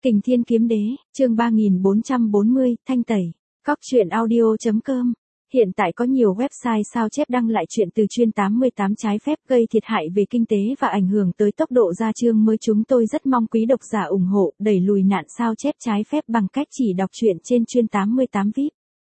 Kình Thiên Kiếm Đế, chương 3440, thanh tẩy. Cóc truyện audio.com. Hiện tại có nhiều website sao chép đăng lại chuyện từ chuyên 88 trái phép gây thiệt hại về kinh tế và ảnh hưởng tới tốc độ ra chương mới. Chúng tôi rất mong quý độc giả ủng hộ, đẩy lùi nạn sao chép trái phép bằng cách chỉ đọc truyện trên chuyên 88 VIP.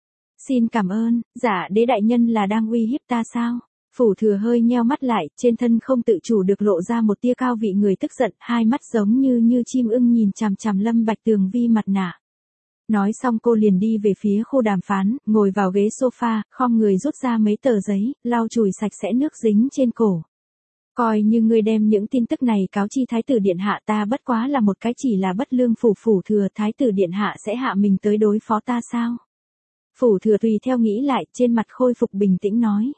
Xin cảm ơn. Dạ đế đại nhân là đang uy hiếp ta sao? Phủ Thừa hơi nheo mắt lại, trên thân không tự chủ được lộ ra một tia cao vị người tức giận, hai mắt giống như chim ưng nhìn chằm chằm Lâm Bạch Tường vi mặt nạ. Nói xong cô liền đi về phía khu đàm phán, ngồi vào ghế sofa, khom người rút ra mấy tờ giấy, lau chùi sạch sẽ nước dính trên cổ. Coi như ngươi đem những tin tức này cáo chi Thái tử Điện Hạ, ta bất quá là một cái chỉ là bất lương Phủ Thừa, Thái tử Điện Hạ sẽ hạ mình tới đối phó ta sao? Phủ Thừa tùy theo nghĩ lại, trên mặt khôi phục bình tĩnh nói.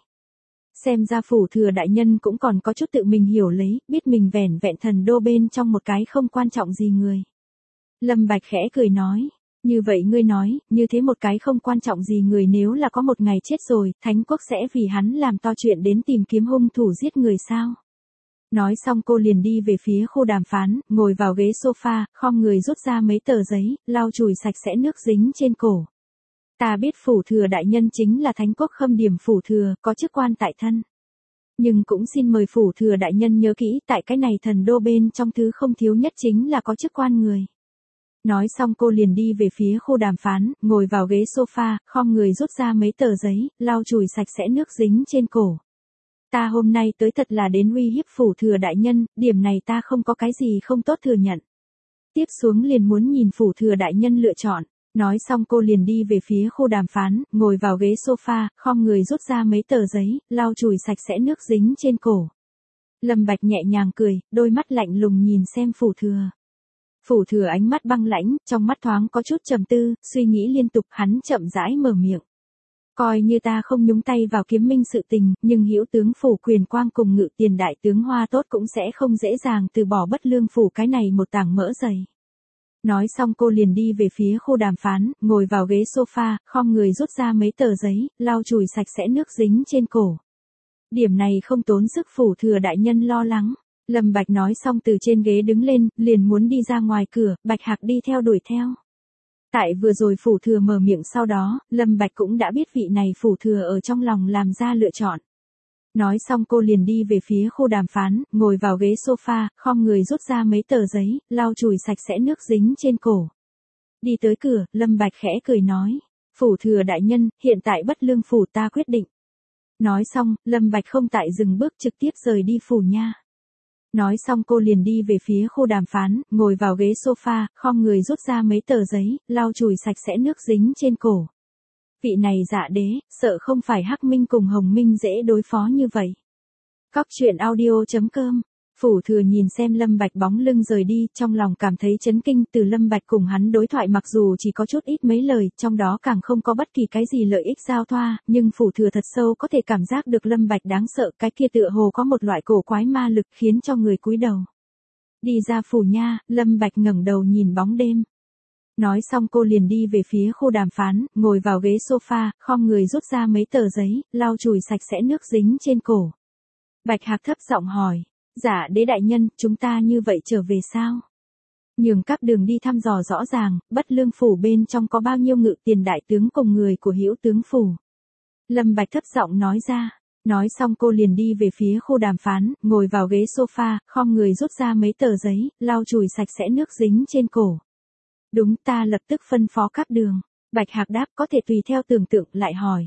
Xem ra Phủ Thừa đại nhân cũng còn có chút tự mình hiểu lấy, biết mình vẻn vẹn thần đô bên trong một cái không quan trọng gì người. Lâm Bạch khẽ cười nói, như vậy ngươi nói, như thế một cái không quan trọng gì người nếu là có một ngày chết rồi, Thánh quốc sẽ vì hắn làm to chuyện đến tìm kiếm hung thủ giết người sao? Nói xong cô liền đi về phía khu đàm phán, ngồi vào ghế sofa, khom người rút ra mấy tờ giấy, lau chùi sạch sẽ nước dính trên cổ. Ta biết Phủ Thừa đại nhân chính là Thánh quốc khâm điểm Phủ Thừa, có chức quan tại thân. Nhưng cũng xin mời Phủ Thừa đại nhân nhớ kỹ, tại cái này thần đô bên trong thứ không thiếu nhất chính là có chức quan người. Nói xong cô liền đi về phía khu đàm phán, ngồi vào ghế sofa, khom người rút ra mấy tờ giấy, lau chùi sạch sẽ nước dính trên cổ. Ta hôm nay tới thật là đến uy hiếp Phủ Thừa đại nhân, điểm này ta không có cái gì không tốt thừa nhận. Tiếp xuống liền muốn nhìn Phủ Thừa đại nhân lựa chọn. Nói xong cô liền đi về phía khu đàm phán, ngồi vào ghế sofa, khom người rút ra mấy tờ giấy, lau chùi sạch sẽ nước dính trên cổ. Lâm Bạch nhẹ nhàng cười, đôi mắt lạnh lùng nhìn xem Phủ Thừa. Phủ Thừa ánh mắt băng lãnh, trong mắt thoáng có chút trầm tư, suy nghĩ liên tục, hắn chậm rãi mở miệng. Coi như ta không nhúng tay vào kiếm minh sự tình, nhưng hữu tướng Phủ Quyền Quang cùng Ngự Tiền đại tướng Hoa Tốt cũng sẽ không dễ dàng từ bỏ Bất Lương Phủ cái này một tảng mỡ dày. Nói xong cô liền đi về phía khu đàm phán, ngồi vào ghế sofa, khom người rút ra mấy tờ giấy, lau chùi sạch sẽ nước dính trên cổ. Điểm này không tốn sức Phủ Thừa đại nhân lo lắng. Lâm Bạch nói xong từ trên ghế đứng lên, liền muốn đi ra ngoài cửa, Bạch Hạc đi theo đuổi theo. Tại vừa rồi Phủ Thừa mở miệng sau đó, Lâm Bạch cũng đã biết vị này Phủ Thừa ở trong lòng làm ra lựa chọn. Nói xong cô liền đi về phía khu đàm phán, ngồi vào ghế sofa, khom người rút ra mấy tờ giấy, lau chùi sạch sẽ nước dính trên cổ. Đi tới cửa, Lâm Bạch khẽ cười nói, Phủ Thừa đại nhân, hiện tại Bất Lương Phủ ta quyết định. Nói xong, Lâm Bạch không tại dừng bước trực tiếp rời đi phủ nha. Nói xong cô liền đi về phía khu đàm phán, ngồi vào ghế sofa, khom người rút ra mấy tờ giấy, lau chùi sạch sẽ nước dính trên cổ. Vị này Dạ đế, sợ không phải Hắc Minh cùng Hồng Minh dễ đối phó như vậy. Cóc truyện audio.com. Phủ Thừa nhìn xem Lâm Bạch bóng lưng rời đi, trong lòng cảm thấy chấn kinh, từ Lâm Bạch cùng hắn đối thoại mặc dù chỉ có chút ít mấy lời, trong đó càng không có bất kỳ cái gì lợi ích giao thoa, nhưng Phủ Thừa thật sâu có thể cảm giác được Lâm Bạch đáng sợ, cái kia tựa hồ có một loại cổ quái ma lực khiến cho người cúi đầu. Đi ra phủ nha, Lâm Bạch ngẩng đầu nhìn bóng đêm. Nói xong cô liền đi về phía khu đàm phán, ngồi vào ghế sofa, khom người rút ra mấy tờ giấy, lau chùi sạch sẽ nước dính trên cổ. Bạch Hạc thấp giọng hỏi, Dạ đế đại nhân, chúng ta như vậy trở về sao? Nhường các đường đi thăm dò rõ ràng, Bất Lương Phủ bên trong có bao nhiêu Ngự Tiền đại tướng cùng người của hữu tướng phủ. Lâm Bạch thấp giọng nói ra. Nói xong cô liền đi về phía khu đàm phán, ngồi vào ghế sofa, khom người rút ra mấy tờ giấy, lau chùi sạch sẽ nước dính trên cổ. Đúng, ta lập tức phân phó các đường. Bạch Hạc đáp, có thể tùy theo tưởng tượng, lại hỏi.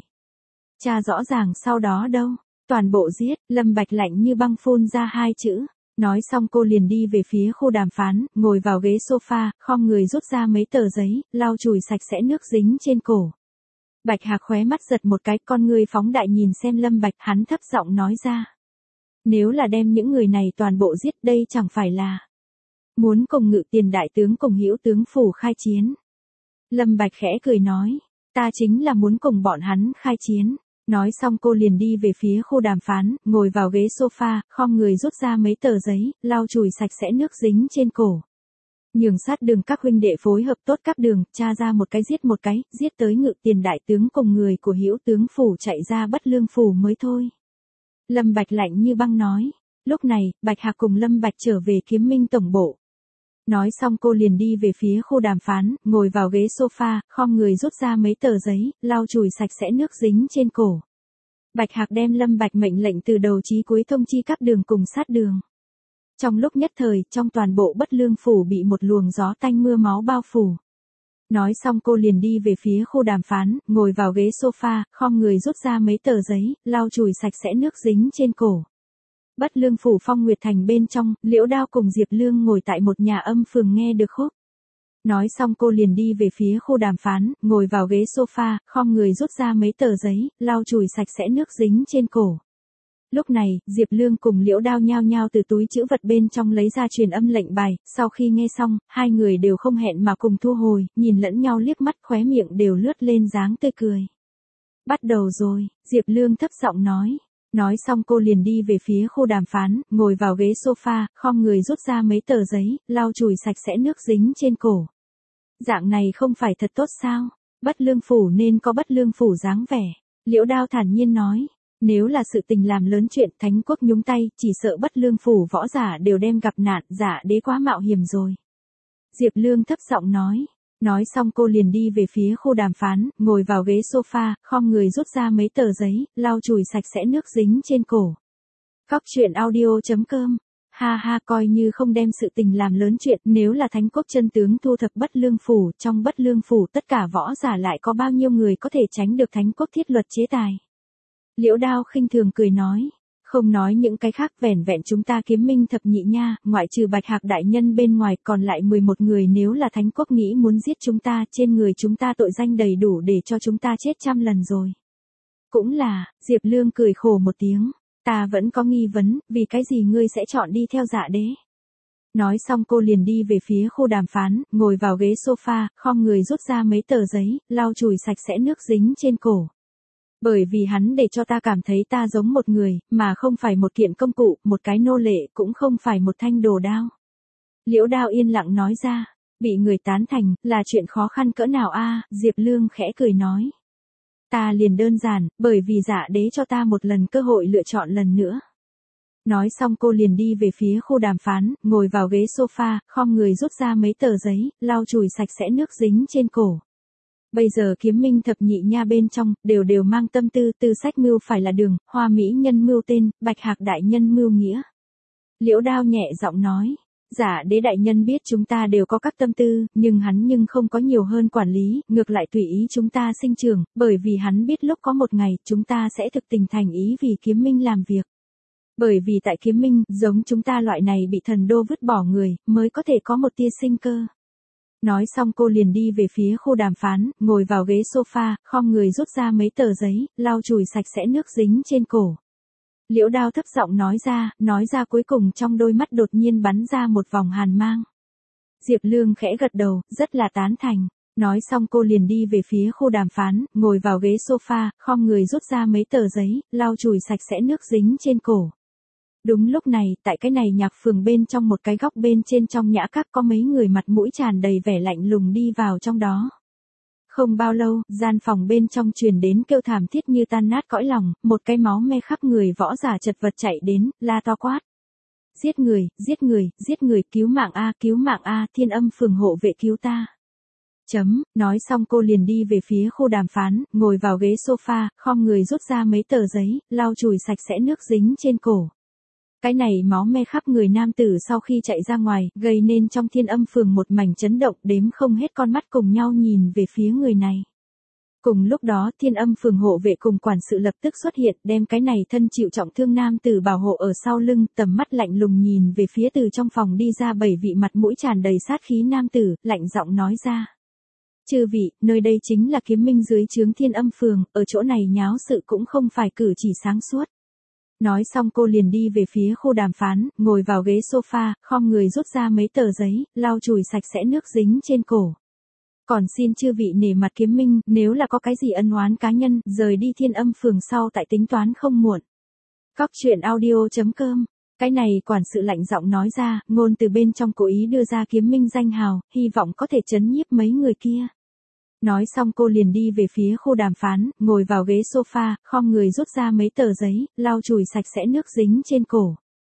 Cha rõ ràng sau đó đâu? Toàn bộ giết. Lâm Bạch lạnh như băng phun ra hai chữ. Nói xong cô liền đi về phía khu đàm phán, ngồi vào ghế sofa, khom người rút ra mấy tờ giấy, lau chùi sạch sẽ nước dính trên cổ. Bạch Hạc khóe mắt giật một cái, con người phóng đại nhìn xem Lâm Bạch, hắn thấp giọng nói ra. Nếu là đem những người này toàn bộ giết, đây chẳng phải là muốn cùng Ngự Tiền đại tướng cùng hữu tướng phủ khai chiến. Lâm Bạch khẽ cười nói, ta chính là muốn cùng bọn hắn khai chiến. Nói xong cô liền đi về phía khu đàm phán, ngồi vào ghế sofa, khom người rút ra mấy tờ giấy, lau chùi sạch sẽ nước dính trên cổ. Nhường sát đường các huynh đệ phối hợp tốt các đường, tra ra một cái, giết tới Ngự Tiền đại tướng cùng người của hữu tướng phủ chạy ra Bất Lương Phủ mới thôi. Lâm Bạch lạnh như băng nói. Lúc này, Bạch Hạc cùng Lâm Bạch trở về kiếm minh tổng bộ. Nói xong cô liền đi về phía khu đàm phán, ngồi vào ghế sofa, khom người rút ra mấy tờ giấy, lau chùi sạch sẽ nước dính trên cổ. Bạch Hạc đem Lâm Bạch mệnh lệnh từ đầu chí cuối thông chi các đường cùng sát đường. Trong lúc nhất thời, trong toàn bộ Bất Lương phủ bị một luồng gió tanh mưa máu bao phủ. Nói xong cô liền đi về phía khu đàm phán, ngồi vào ghế sofa, khom người rút ra mấy tờ giấy, lau chùi sạch sẽ nước dính trên cổ. Bất Lương phủ Phong Nguyệt Thành bên trong, Liễu Đao cùng Diệp Lương ngồi tại một nhà âm phường nghe được khúc. Nói xong cô liền đi về phía khu đàm phán, ngồi vào ghế sofa, khom người rút ra mấy tờ giấy, lau chùi sạch sẽ nước dính trên cổ. Lúc này, Diệp Lương cùng Liễu Đao nhao nhao từ túi trữ vật bên trong lấy ra truyền âm lệnh bài, sau khi nghe xong, hai người đều không hẹn mà cùng thu hồi, nhìn lẫn nhau liếc mắt khóe miệng đều lướt lên dáng tươi cười. Bắt đầu rồi, Diệp Lương thấp giọng nói. Nói xong cô liền đi về phía khu đàm phán, ngồi vào ghế sofa, khom người rút ra mấy tờ giấy, lau chùi sạch sẽ nước dính trên cổ. Dạng này không phải thật tốt sao? Bất Lương phủ nên có Bất Lương phủ dáng vẻ. Liễu Đao thản nhiên nói. Nếu là sự tình làm lớn chuyện thánh quốc nhúng tay, chỉ sợ Bất Lương phủ võ giả đều đem gặp nạn, giả đế quá mạo hiểm rồi. Diệp Lương thấp giọng nói. Nói xong cô liền đi về phía khu đàm phán, ngồi vào ghế sofa, khom người rút ra mấy tờ giấy, lau chùi sạch sẽ nước dính trên cổ. Cóc truyện audio.com. Ha ha, coi như không đem sự tình làm lớn chuyện, nếu là thánh quốc chân tướng thu thập Bất Lương phủ, trong Bất Lương phủ tất cả võ giả lại có bao nhiêu người có thể tránh được thánh quốc thiết luật chế tài. Liễu Đao khinh thường cười nói. Không nói những cái khác, vẻn vẹn chúng ta Kiếm Minh thập nhị nha, ngoại trừ Bạch Hạc đại nhân bên ngoài, còn lại 11 người, nếu là thánh quốc nghĩ muốn giết chúng ta, trên người chúng ta tội danh đầy đủ để cho chúng ta chết 100 lần rồi. Cũng là, Diệp Lương cười khổ một tiếng, ta vẫn có nghi vấn, vì cái gì ngươi sẽ chọn đi theo Dạ Đế? Nói xong cô liền đi về phía khu đàm phán, ngồi vào ghế sofa, khom người rút ra mấy tờ giấy, lau chùi sạch sẽ nước dính trên cổ. Bởi vì hắn để cho ta cảm thấy ta giống một người, mà không phải một kiện công cụ, một cái nô lệ, cũng không phải một thanh đồ đao. Liễu Đao yên lặng nói ra, bị người tán thành, là chuyện khó khăn cỡ nào a? Diệp Lương khẽ cười nói. Ta liền đơn giản, bởi vì Dạ Đế cho ta một lần cơ hội lựa chọn lần nữa. Nói xong cô liền đi về phía khu đàm phán, ngồi vào ghế sofa, khom người rút ra mấy tờ giấy, lau chùi sạch sẽ nước dính trên cổ. Bây giờ Kiếm Minh thập nhị nha bên trong, đều mang tâm tư, tư sách mưu phải là đường, Hoa Mỹ nhân mưu tên, Bạch Hạc đại nhân mưu nghĩa. Liễu Đao nhẹ giọng nói, Dạ Đế đại nhân biết chúng ta đều có các tâm tư, nhưng hắn không có nhiều hơn quản lý, ngược lại tùy ý chúng ta sinh trưởng, bởi vì hắn biết lúc có một ngày, chúng ta sẽ thực tình thành ý vì Kiếm Minh làm việc. Bởi vì tại Kiếm Minh, giống chúng ta loại này bị thần đô vứt bỏ người, mới có thể có một tia sinh cơ. Nói xong cô liền đi về phía khu đàm phán, ngồi vào ghế sofa, khom người rút ra mấy tờ giấy, lau chùi sạch sẽ nước dính trên cổ. Liễu Đao thấp giọng nói ra cuối cùng trong đôi mắt đột nhiên bắn ra một vòng hàn mang. Diệp Lương khẽ gật đầu, rất là tán thành. Nói xong cô liền đi về phía khu đàm phán, ngồi vào ghế sofa, khom người rút ra mấy tờ giấy, lau chùi sạch sẽ nước dính trên cổ. Đúng lúc này, tại cái này nhạc phường bên trong một cái góc bên trên trong nhã các có mấy người mặt mũi tràn đầy vẻ lạnh lùng đi vào trong đó. Không bao lâu, gian phòng bên trong truyền đến kêu thảm thiết như tan nát cõi lòng, một cái máu me khắp người võ giả chật vật chạy đến, la to quát. Giết người, giết người, giết người, cứu mạng a, Thiên Âm phường hộ vệ cứu ta. Nói xong cô liền đi về phía khu đàm phán, ngồi vào ghế sofa, khom người rút ra mấy tờ giấy, lau chùi sạch sẽ nước dính trên cổ. Cái này máu me khắp người nam tử sau khi chạy ra ngoài, gây nên trong Thiên Âm phường một mảnh chấn động, đếm không hết con mắt cùng nhau nhìn về phía người này. Cùng lúc đó Thiên Âm phường hộ vệ cùng quản sự lập tức xuất hiện, đem cái này thân chịu trọng thương nam tử bảo hộ ở sau lưng, tầm mắt lạnh lùng nhìn về phía từ trong phòng đi ra 7 vị mặt mũi tràn đầy sát khí nam tử, lạnh giọng nói ra. Chư vị, nơi đây chính là Kiếm Minh dưới trướng Thiên Âm phường, ở chỗ này nháo sự cũng không phải cử chỉ sáng suốt. Nói xong cô liền đi về phía khu đàm phán, ngồi vào ghế sofa, khom người rút ra mấy tờ giấy, lau chùi sạch sẽ nước dính trên cổ. Còn xin chư vị nể mặt Kiếm Minh, nếu là có cái gì ân oán cá nhân, rời đi Thiên Âm phường sau tại tính toán không muộn. Cóc truyện audio.com. Cái này quản sự lạnh giọng nói ra, ngôn từ bên trong cố ý đưa ra Kiếm Minh danh hào, hy vọng có thể trấn nhiếp mấy người kia. Nói xong cô liền đi về phía khu đàm phán, ngồi vào ghế sofa, khom người rút ra mấy tờ giấy, lau chùi sạch sẽ nước dính trên cổ.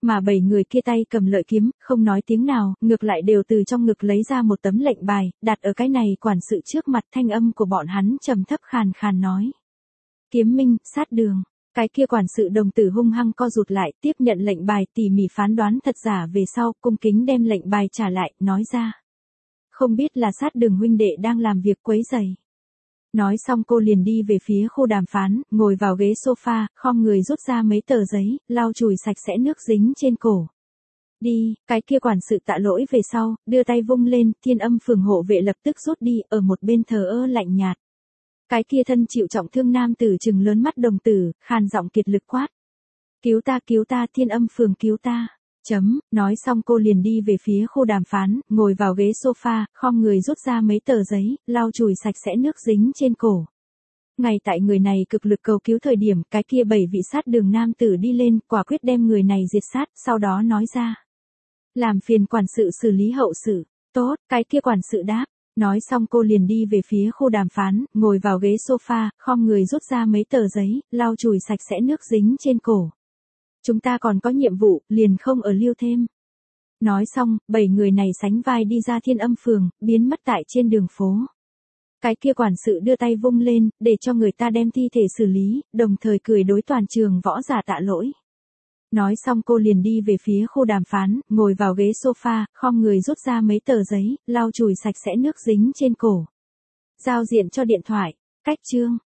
mà 7 người kia tay cầm lợi kiếm, không nói tiếng nào, ngược lại đều từ trong ngực lấy ra một tấm lệnh bài, đặt ở cái này quản sự trước mặt. Thanh âm của bọn hắn trầm thấp khàn khàn nói. Kiếm Minh, sát đường. Cái kia quản sự đồng tử hung hăng co rụt lại, tiếp nhận lệnh bài, tỉ mỉ phán đoán thật giả về sau, cung kính đem lệnh bài trả lại, nói ra. Không biết là sát đường huynh đệ đang làm việc quấy rầy. Nói xong cô liền đi về phía khu đàm phán, ngồi vào ghế sofa, khom người rút ra mấy tờ giấy, lau chùi sạch sẽ nước dính trên cổ. Đi, cái kia quản sự tạ lỗi về sau, đưa tay vung lên, Thiên Âm phường hộ vệ lập tức rút đi, ở một bên thờ ơ lạnh nhạt. Cái kia thân chịu trọng thương nam tử trừng lớn mắt đồng tử, khàn giọng kiệt lực quát. Cứu ta, Thiên Âm phường cứu ta. Nói xong cô liền đi về phía khu đàm phán, ngồi vào ghế sofa, khom người rút ra mấy tờ giấy, lau chùi sạch sẽ nước dính trên cổ. Ngay tại người này cực lực cầu cứu thời điểm, cái kia 7 vị sát đường nam tử đi lên, quả quyết đem người này diệt sát, sau đó nói ra. Làm phiền quản sự xử lý hậu sự. Tốt, cái kia quản sự đáp. Nói xong cô liền đi về phía khu đàm phán, ngồi vào ghế sofa, khom người rút ra mấy tờ giấy, lau chùi sạch sẽ nước dính trên cổ. Chúng ta còn có nhiệm vụ, liền không ở lưu thêm. Nói xong, 7 người này sánh vai đi ra Thiên Âm phường, biến mất tại trên đường phố. Cái kia quản sự đưa tay vung lên, để cho người ta đem thi thể xử lý, đồng thời cười đối toàn trường võ giả tạ lỗi. Nói xong cô liền đi về phía khu đàm phán, ngồi vào ghế sofa, khom người rút ra mấy tờ giấy, lau chùi sạch sẽ nước dính trên cổ. Giao diện cho điện thoại. Cách chương.